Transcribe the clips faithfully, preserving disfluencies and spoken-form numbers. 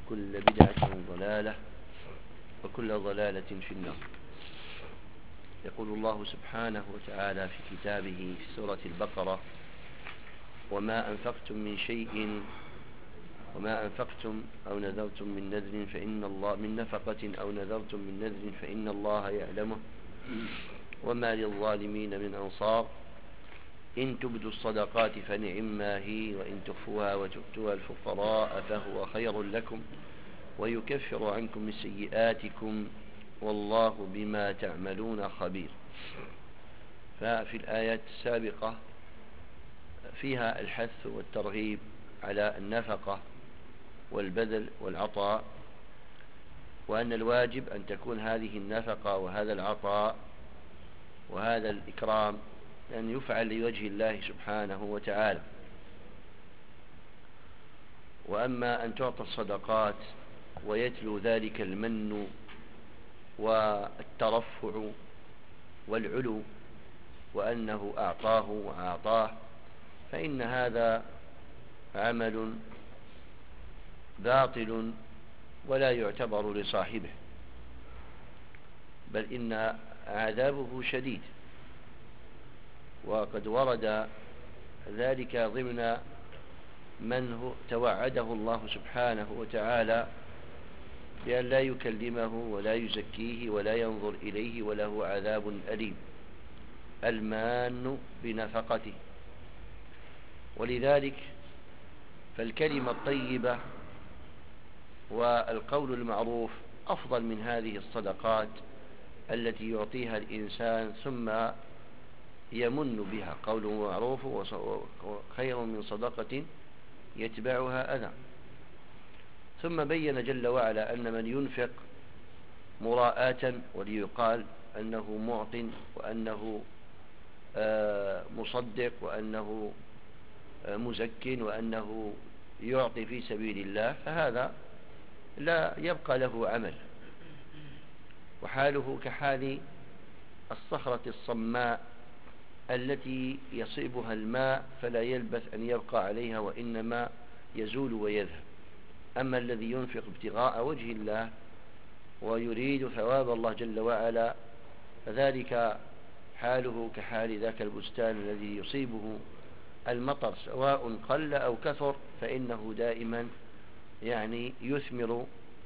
وكل بدعة ضلالة وكل ضلالة في النار. يقول الله سبحانه وتعالى في كتابه في سورة البقرة: وما أنفقتم من شيء وما أنفقتم أو نذرتم من نذر فإن الله من نفقة أو نذرتم من نذر فإن الله يعلمه وما للظالمين من أنصار إن تبدوا الصدقات فنعما هي وإن تخفوها وتؤتوها الفقراء فهو خير لكم ويكفر عنكم من سيئاتكم والله بما تعملون خبير. ففي الآيات السابقة فيها الحث والترغيب على النفقة والبذل والعطاء، وأن الواجب أن تكون هذه النفقة وهذا العطاء وهذا الإكرام أن يفعل لوجه الله سبحانه وتعالى. وأما أن تعطى الصدقات ويتلو ذلك المن والترفع والعلو وأنه أعطاه وأعطاه، فإن هذا عمل باطل ولا يعتبر لصاحبه، بل إن عذابه شديد. وقد ورد ذلك ضمن من توعده الله سبحانه وتعالى بأن لا يكلمه ولا يزكيه ولا ينظر إليه وله عذاب أليم، المان بنفقته. ولذلك فالكلمة الطيبة والقول المعروف أفضل من هذه الصدقات التي يعطيها الإنسان ثم يمن بها. قوله معروف خير من صدقة يتبعها أذى. ثم بين جل وعلا أن من ينفق مراءة وليقال أنه معط وأنه مصدق وأنه مزك وأنه يعطي في سبيل الله، فهذا لا يبقى له عمل، وحاله كحال الصخرة الصماء التي يصيبها الماء فلا يلبث أن يبقى عليها وإنما يزول ويذهب. أما الذي ينفق ابتغاء وجه الله ويريد ثواب الله جل وعلا فذلك حاله كحال ذاك البستان الذي يصيبه المطر سواء قل أو كثر، فإنه دائما يعني يثمر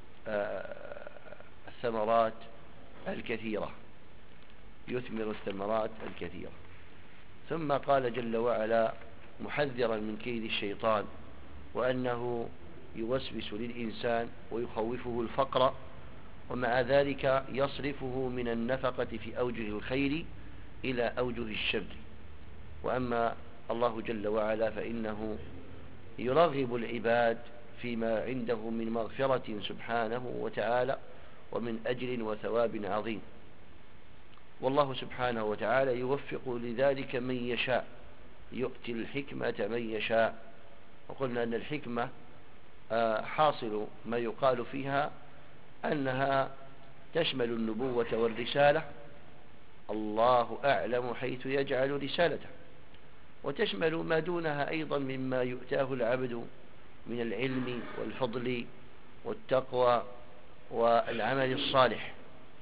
الثمرات الكثيرة يثمر الثمرات الكثيرة. ثم قال جل وعلا محذرا من كيد الشيطان وأنه يوسوس للإنسان ويخوفه الفقر، ومع ذلك يصرفه من النفقة في أوجه الخير إلى أوجه الشر. وأما الله جل وعلا فإنه يرغب العباد فيما عنده من مغفرة سبحانه وتعالى ومن أجر وثواب عظيم. والله سبحانه وتعالى يوفق لذلك من يشاء، يؤتي الحكمة من يشاء. وقلنا أن الحكمة حاصل ما يقال فيها أنها تشمل النبوة والرسالة، الله أعلم حيث يجعل رسالته، وتشمل ما دونها أيضا مما يؤتاه العبد من العلم والفضل والتقوى والعمل الصالح،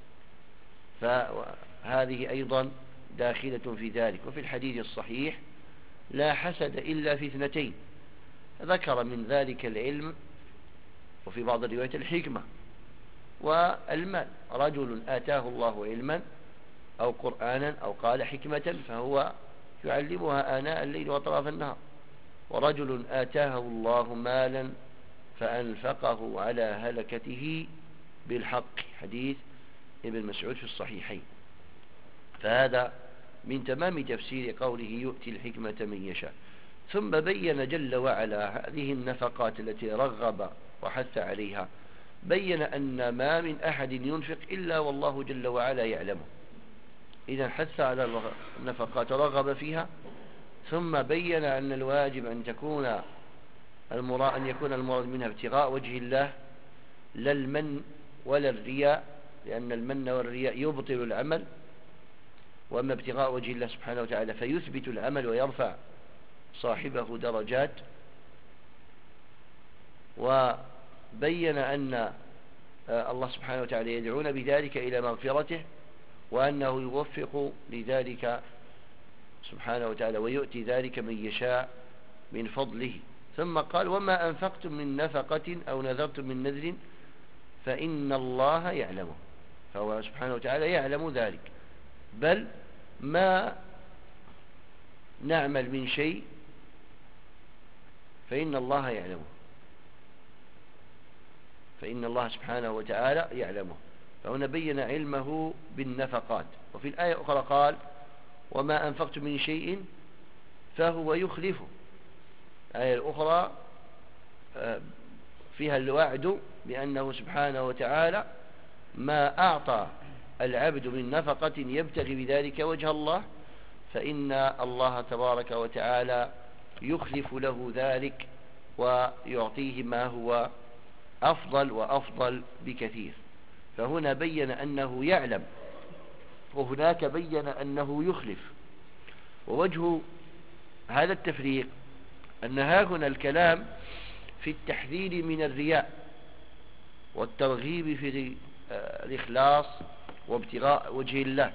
فهذه أيضا داخلة في ذلك. وفي الحديث الصحيح لا حسد إلا في اثنتين، ذكر من ذلك العلم وفي بعض الروايات الحكمة والمال. رجل آتاه الله علما أو قرآنا أو قال حكمة فهو يعلمها آناء الليل وأطراف النهار، ورجل آتاه الله مالا فأنفقه على هلكته بالحق، حديث ابن مسعود في الصحيحين. فهذا من تمام تفسير قوله يؤتي الحكمة من يشاء. ثم بين جل وعلا هذه النفقات التي رغب وحث عليها، بين أن ما من أحد ينفق إلا والله جل وعلا يعلمه. إذا حث على النفقات ورغب فيها، ثم بين أن الواجب أن تكون المراد أن يكون المراد منها ابتغاء وجه الله لا المن ولا الرياء، لأن المن والرياء يبطل العمل، وأما ابتغاء وجه الله سبحانه وتعالى فيثبت العمل ويرفع صاحبه درجات. بين أن الله سبحانه وتعالى يدعون بذلك إلى مغفرته، وأنه يوفق لذلك سبحانه وتعالى ويؤتي ذلك من يشاء من فضله. ثم قال وما أنفقتم من نفقة أو نذرتم من نذر فإن الله يعلمه، فهو سبحانه وتعالى يعلم ذلك. بل ما نعمل من شيء فإن الله يعلمه، فإن الله سبحانه وتعالى يعلمه. فهنا بين علمه بالنفقات. وفي الآية الأخرى قال وما أنفقتم من شيء فهو يخلفه. الآية الأخرى فيها الوعد بأنه سبحانه وتعالى ما أعطى العبد من نفقة يبتغي بذلك وجه الله فإن الله تبارك وتعالى يخلف له ذلك ويعطيه ما هو أفضل وأفضل بكثير. فهنا بين أنه يعلم، وهناك بين أنه يخلف. ووجه هذا التفريق أن ها هنا الكلام في التحذير من الرياء والترغيب في الإخلاص وابتغاء وجه الله،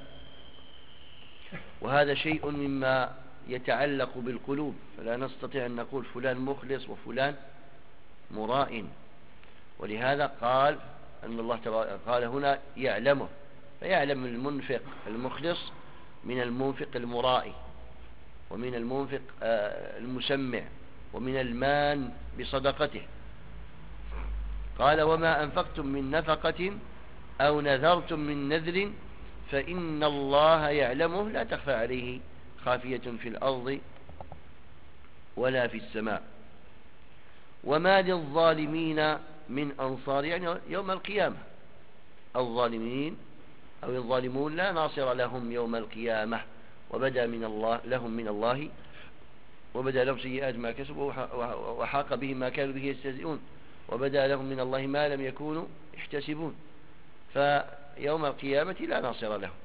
وهذا شيء مما يتعلق بالقلوب، فلا نستطيع أن نقول فلان مخلص وفلان مراء. ولهذا قال أن الله تعالى قال هنا يعلمه، فيعلم المنفق المخلص من المنفق المرائي، ومن المنفق المسمع، ومن المان بصدقته. قال وما أنفقتم من نفقة أو نذرتم من نذر فإن الله يعلمه لا تخفى عليه خافية في الأرض ولا في السماء. وما للظالمين من أنصار، يعني يوم القيامة الظالمين أو الظالمون لا ناصر لهم يوم القيامة، وبدأ من الله لهم من الله وبدأ لهم سيئات ما كسبوا وحاق بهم ما كانوا به يستهزئون، وبدأ لهم من الله ما لم يكونوا يحتسبون. فيوم القيامة لا ناصر لهم.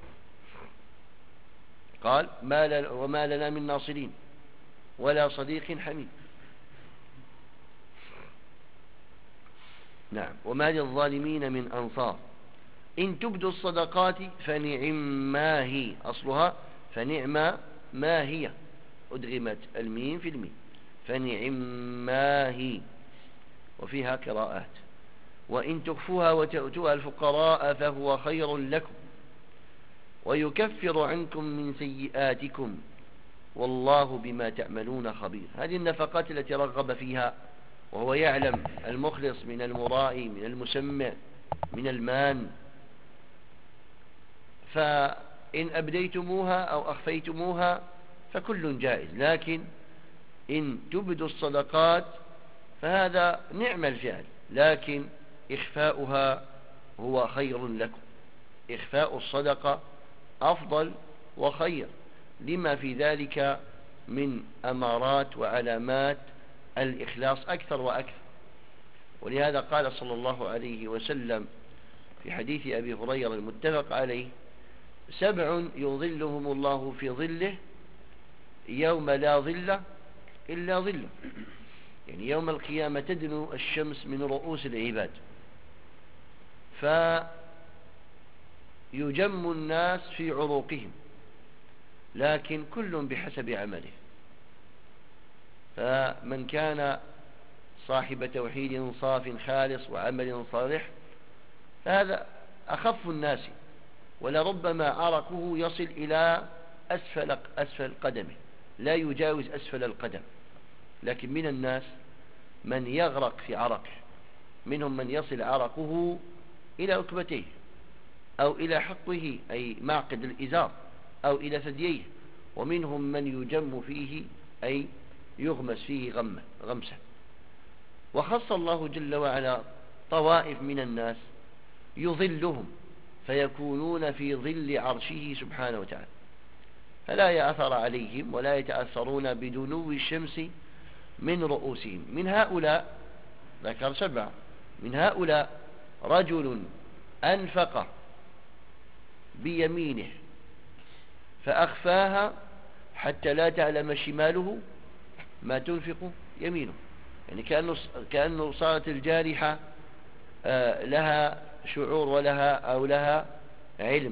قال ما وما لنا من ناصرين ولا صديق حميد. نعم. وما للظالمين من أنصار إن تبدوا الصدقات فنعم ما هي، أصلها فنعم ما هي، أدغمت الميم في الميم، فنعم ما هي. وفيها قراءات. وإن تخفوها وتؤتوها الفقراء فهو خير لكم ويكفر عنكم من سيئاتكم والله بما تعملون خبير. هذه النفقات التي رغب فيها وهو يعلم المخلص من المرائي من المسمع من المان. فإن أبديتموها أو أخفيتموها فكل جائز، لكن إن تبدوا الصدقات فهذا نعم الفعل، لكن إخفاؤها هو خير لكم. إخفاء الصدقة أفضل وخير لما في ذلك من أمارات وعلامات الإخلاص أكثر وأكثر. ولهذا قال صلى الله عليه وسلم في حديث أبي هريرة المتفق عليه سبع يظلهم الله في ظله يوم لا ظل إلا ظله، يعني يوم القيامة تدنو الشمس من رؤوس العباد فيجم الناس في عروقهم، لكن كل بحسب عمله. فمن كان صاحب توحيد صاف خالص وعمل صالح فهذا أخف الناس، ولربما عرقه يصل إلى أسفل أسفل قدمه لا يجاوز أسفل القدم. لكن من الناس من يغرق في عرقه، منهم من يصل عرقه إلى ركبتيه أو إلى حقه أي معقد الإزار أو إلى ثدييه، ومنهم من يجم فيه أي يغمس فيه غمة غمسة. وخص الله جل وعلا طوائف من الناس يظلهم فيكونون في ظل عرشه سبحانه وتعالى، فلا يأثر عليهم ولا يتأثرون بدنو الشمس من رؤوسهم. من هؤلاء ذكر سبعة، من هؤلاء رجل أنفق بيمينه فأخفاها حتى لا تعلم شماله ما تنفق يمينه، يعني كأنه, كأنه صارت الجارحة لها شعور ولها أو لها علم.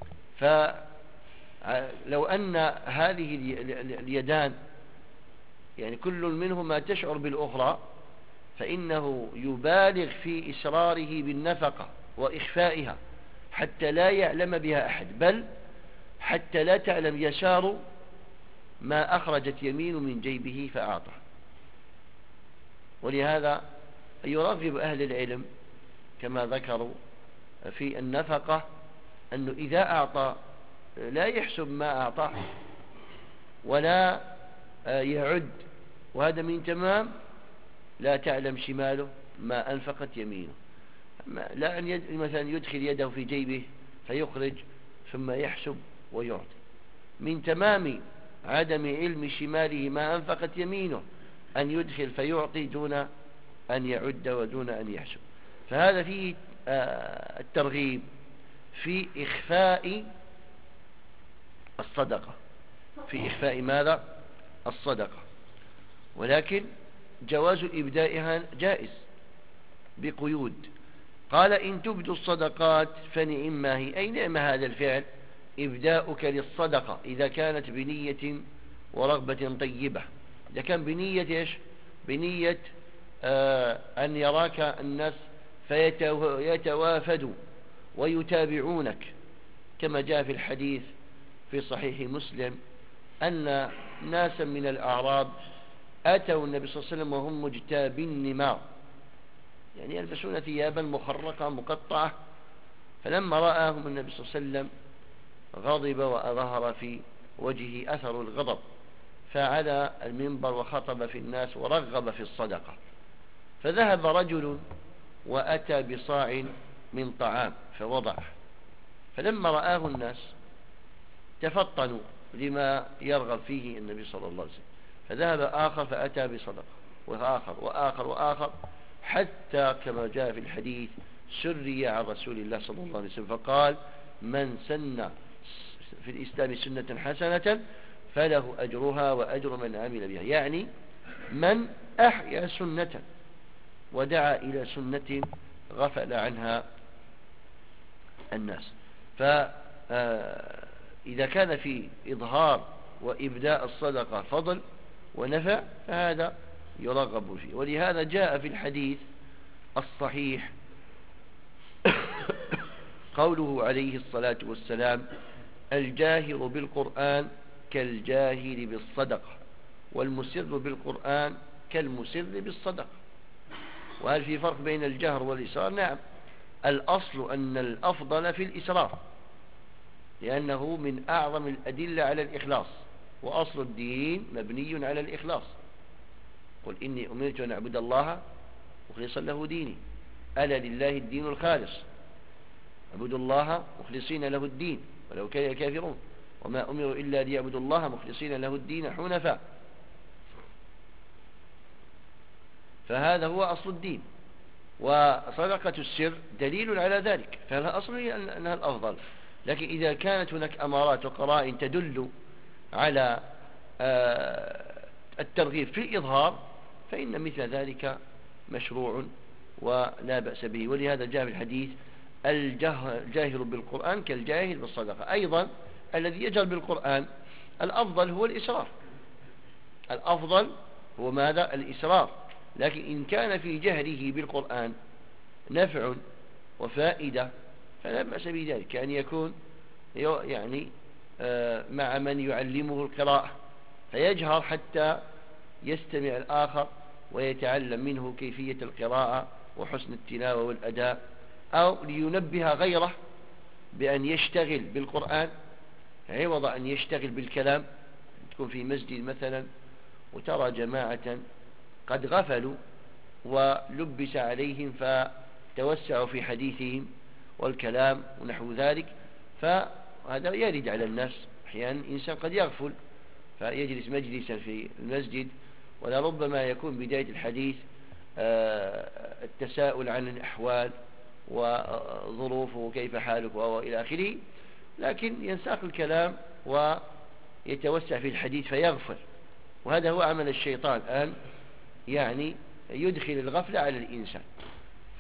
فلو أن هذه اليدان يعني كل منهما تشعر بالأخرى فإنه يبالغ في إسراره بالنفقة وإخفائها حتى لا يعلم بها أحد، بل حتى لا تعلم يسار ما أخرجت يمين من جيبه فأعطى. ولهذا يرغب أهل العلم كما ذكروا في النفقة أنه إذا أعطى لا يحسب ما أعطاه ولا يعد، وهذا من تمام لا تعلم شماله ما أنفقت يمينه. لا أن يد... مثلا يدخل يده في جيبه فيخرج ثم يحسب ويعطي. من تمام عدم علم شماله ما أنفقت يمينه أن يدخل فيعطي دون أن يعد ودون أن يحسب. فهذا فيه الترغيب في إخفاء الصدقة، في إخفاء ماذا؟ الصدقة. ولكن جواز إبدائها جائز بقيود. قال إن تبدوا الصدقات فنعم ما هي، أي نعم هذا الفعل إبداؤك للصدقة إذا كانت بنية ورغبة طيبة. إذا كان بنية إيش؟ بنية آه أن يراك الناس فيتوافدوا ويتابعونك، كما جاء في الحديث في صحيح مسلم أن ناسا من الأعراب أتوا النبي صلى الله عليه وسلم وهم مجتابي النمار، يعني يلبسون ثيابا مخرقة مقطعة. فلما رآهم النبي صلى الله عليه وسلم غضب وأظهر في وجهه أثر الغضب، فعلى المنبر وخطب في الناس ورغب في الصدقة. فذهب رجل وأتى بصاع من طعام فوضعه، فلما رآه الناس تفطنوا لما يرغب فيه النبي صلى الله عليه وسلم. فذهب آخر فأتى بصدقة، وآخر وآخر وآخر، حتى كما جاء في الحديث سري عن رسول الله صلى الله عليه وسلم فقال من سن في الإسلام سنة حسنة فله أجرها وأجر من عمل بها، يعني من أحيا سنة ودعا إلى سنة غفل عنها الناس. فإذا كان في إظهار وإبداء الصدقة فضل ونفع فهذا يرغب فيه. ولهذا جاء في الحديث الصحيح قوله عليه الصلاة والسلام الجاهر بالقرآن كالجاهر بالصدقة والمسر بالقرآن كالمسر بالصدقة. وهل في فرق بين الجهر والإسرار؟ نعم، الأصل أن الأفضل في الإسرار لأنه من أعظم الأدلة على الإخلاص، وأصل الدين مبني على الإخلاص. قل إني أمرت أن أعبد الله مخلصا له ديني، ألا لله الدين الخالص، اعبدوا الله مخلصين له الدين ولو كره الكافرون وما أمروا إلا ليعبدوا الله مخلصين له الدين حنفاء. فهذا هو أصل الدين. وصدقة السر دليل على ذلك، فهذا أصل أنها الأفضل. لكن إذا كانت هناك أمارات وقرائن تدل على الترغيب في الإظهار فإن مثل ذلك مشروع ولا بأس به. ولهذا جاء في الحديث الجاهر بالقرآن كالجاهر بالصدقة. أيضا الذي يجهر بالقرآن الأفضل هو الإسرار، الأفضل هو ماذا؟ الإسرار. لكن إن كان في جهره بالقرآن نفع وفائدة فلا بأس بذلك، كأن يكون يعني مع من يعلمه القراءة فيجهر حتى يستمع الآخر ويتعلم منه كيفية القراءة وحسن التلاوة والأداء، أو لينبه غيره بأن يشتغل بالقرآن عوض أن يشتغل بالكلام. تكون في مسجد مثلا وترى جماعة قد غفلوا ولبس عليهم فتوسعوا في حديثهم والكلام ونحو ذلك، فهذا يرد على الناس. أحيانا إنسان قد يغفل فيجلس مجلسا في المسجد ولربما يكون بداية الحديث التساؤل عن الأحوال وظروفه كيف حالك وإلى آخره، لكن ينساق الكلام ويتوسع في الحديث فيغفل. وهذا هو عمل الشيطان أن يعني يدخل الغفلة على الإنسان.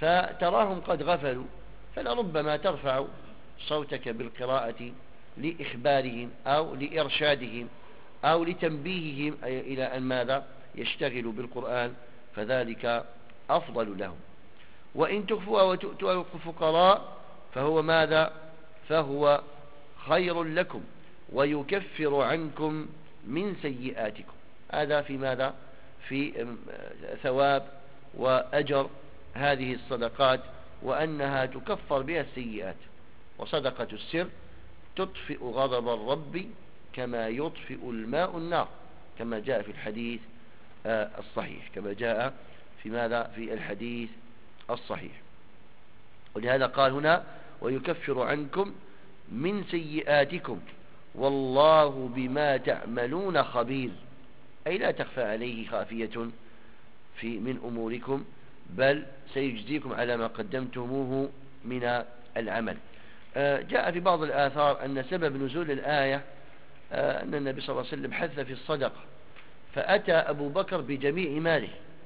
فتراهم قد غفلوا، فلربما ترفع صوتك بالقراءة لإخبارهم أو لإرشادهم أو لتنبيههم إلى أن ماذا يشتغلوا بالقرآن، فذلك أفضل لهم. وإن تخفوا وتؤتوا الفقراء فهو ماذا فهو خير لكم ويكفر عنكم من سيئاتكم. هذا في ماذا في ثواب وأجر هذه الصدقات، وأنها تكفر بها السيئات. وصدقة السر تطفئ غضب الرب كما يطفئ الماء النار، كما جاء في الحديث الصحيح، كما جاء في ماذا في الحديث الصحيح. ولهذا قال هنا ويكفر عنكم من سيئاتكم والله بما تعملون خبير، أي لا تخفى عليه خافية في من أموركم، بل سيجزيكم على ما قدمتموه من العمل. جاء في بعض الآثار أن سبب نزول الآية أن النبي صلى الله عليه وسلم حث في الصدقة، فأتى أبو بكر بجميع ماله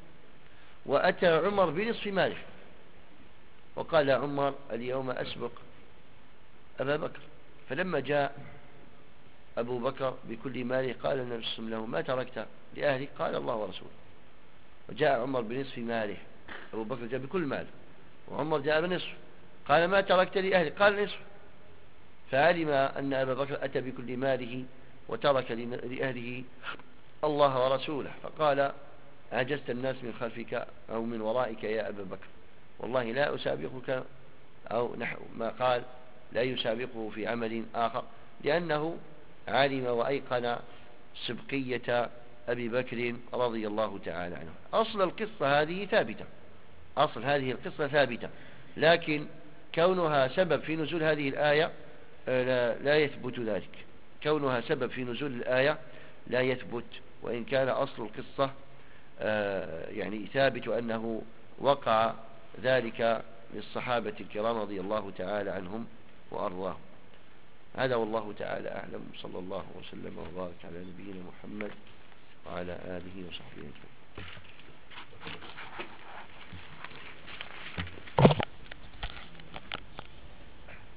وأتى عمر بنصف ماله، وقال عمر اليوم أسبق أبا بكر. فلما جاء أبو بكر بكل ماله قال النبي صلى الله عليه وسلم له ما تركت لأهلك؟ قال الله ورسوله. وجاء عمر بنصف ماله، أبو بكر جاء بكل ماله وعمر جاء بنصف، قال ما تركت لأهلك؟ قال نصف. فعلم أن أبا بكر أتى بكل ماله وترك لأهله الله ورسوله، فقال عجزت الناس من خلفك أو من ورائك يا أبا بكر، والله لا أسابقك، أو نحو ما قال لا يسابقه في عمل آخر، لأنه علم وأيقن سبقية أبي بكر رضي الله تعالى عنه. أصل القصة هذه ثابتة، أصل هذه القصة ثابتة، لكن كونها سبب في نزول هذه الآية لا, لا يثبت ذلك. كونها سبب في نزول الآية لا يثبت، وإن كان أصل القصة يعني ثابت أنه وقع ذلك للصحابة الكرام رضي الله تعالى عنهم وأرضاهم. هذا والله تعالى أعلم، صلى الله وسلم وبارك على نبينا محمد وعلى آله وصحبه أجمعين.